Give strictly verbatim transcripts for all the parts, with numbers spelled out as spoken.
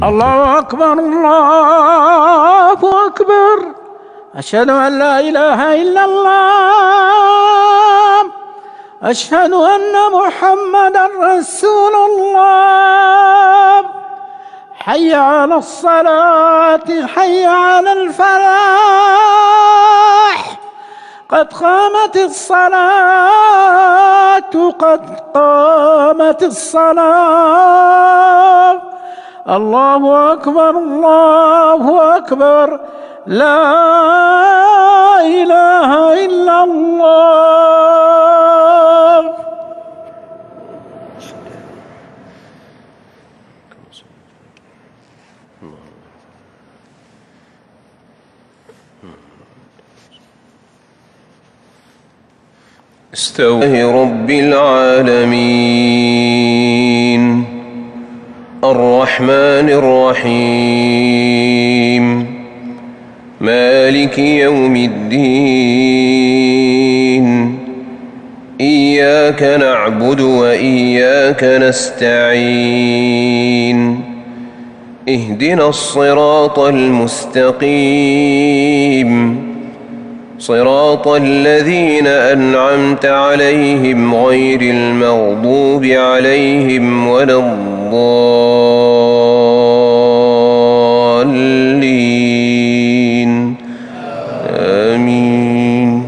الله أكبر الله أكبر. أشهد أن لا إله إلا الله. أشهد أن محمدا رسول الله. حي على الصلاة حي على الفلاح. قد قامت الصلاة قد قامت الصلاة. الله أكبر الله أكبر. لا إله إلا الله. استوى رب العالمين الرحمن الرحيم مالك يوم الدين إياك نعبد وإياك نستعين اهدنا الصراط المستقيم صراط الذين أنعمت عليهم غير المغضوب عليهم ولا الضالين آمين.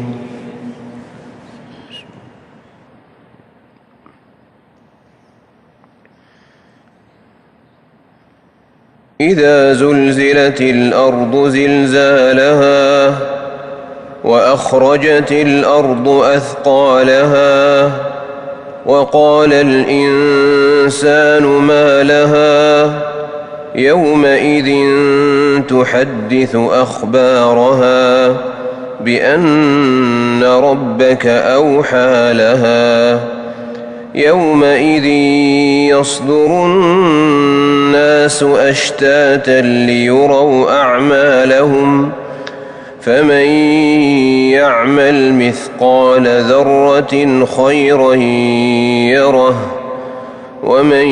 إذا زلزلت الأرض زلزالها وأخرجت الأرض أثقالها وقال الإنسان ما لها يومئذ تحدث أخبارها بأن ربك أوحى لها يومئذ يصدر الناس أشتاتا ليروا أعمالهم فمن يعمل مثقال ذرة خيرا يره ومن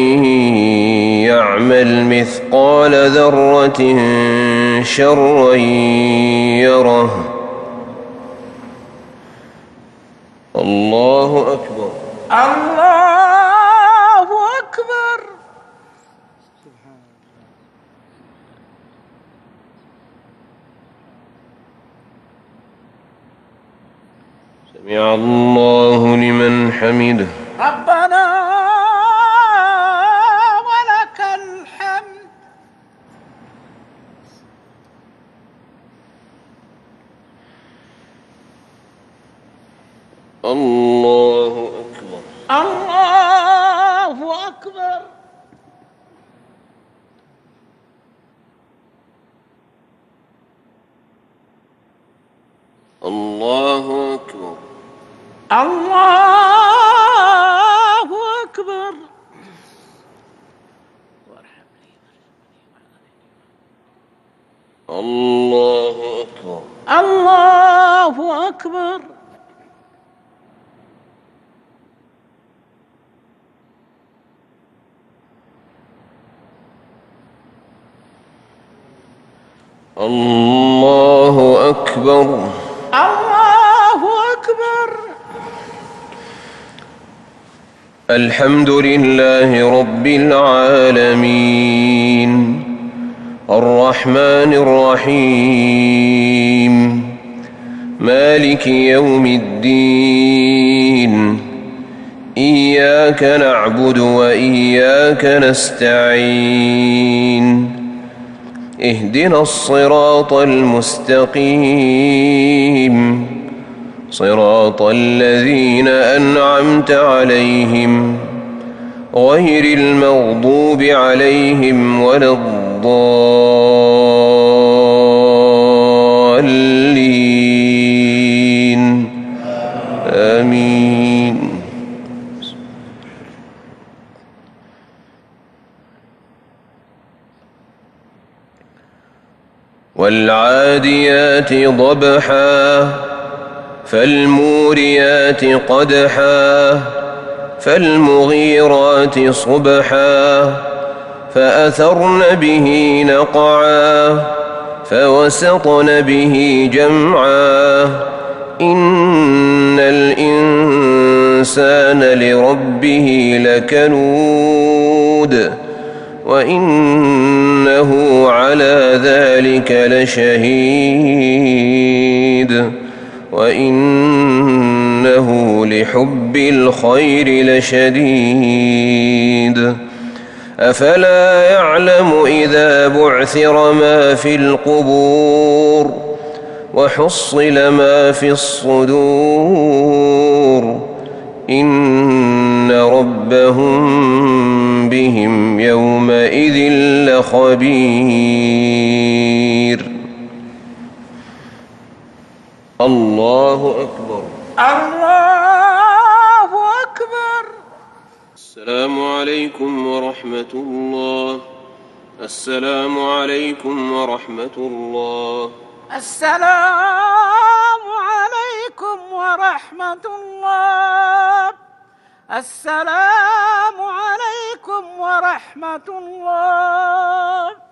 يعمل مثقال ذرة شرا يره. الله أكبر الله أكبر. سمع الله لمن حمده. ربنا ولك الحمد. الله أكبر الله أكبر. الله أكبر الله أكبر. الله أكبر الله أكبر. الله أكبر. الله أكبر. الحمد لله رب العالمين الرحمن الرحيم مالك يوم الدين إياك نعبد وإياك نستعين اهدنا الصراط المستقيم صراط الذين أنعمت عليهم غير المغضوب عليهم ولا الضالين آمين. والعاديات ضبحا فالموريات قدحا فالمغيرات صبحا فأثرن به نقعا فوسطن به جمعا إن الإنسان لربه لكنود وإنه على ذلك لشهيد وإنه لحب الخير لشديد أفلا يعلم إذا بعثر ما في القبور وحصل ما في الصدور إن ربهم بهم يومئذ لخبير. الله أكبر. الله أكبر. السلام عليكم ورحمة الله. السلام عليكم ورحمة الله. السلام عليكم ورحمة الله. السلام عليكم ورحمة الله.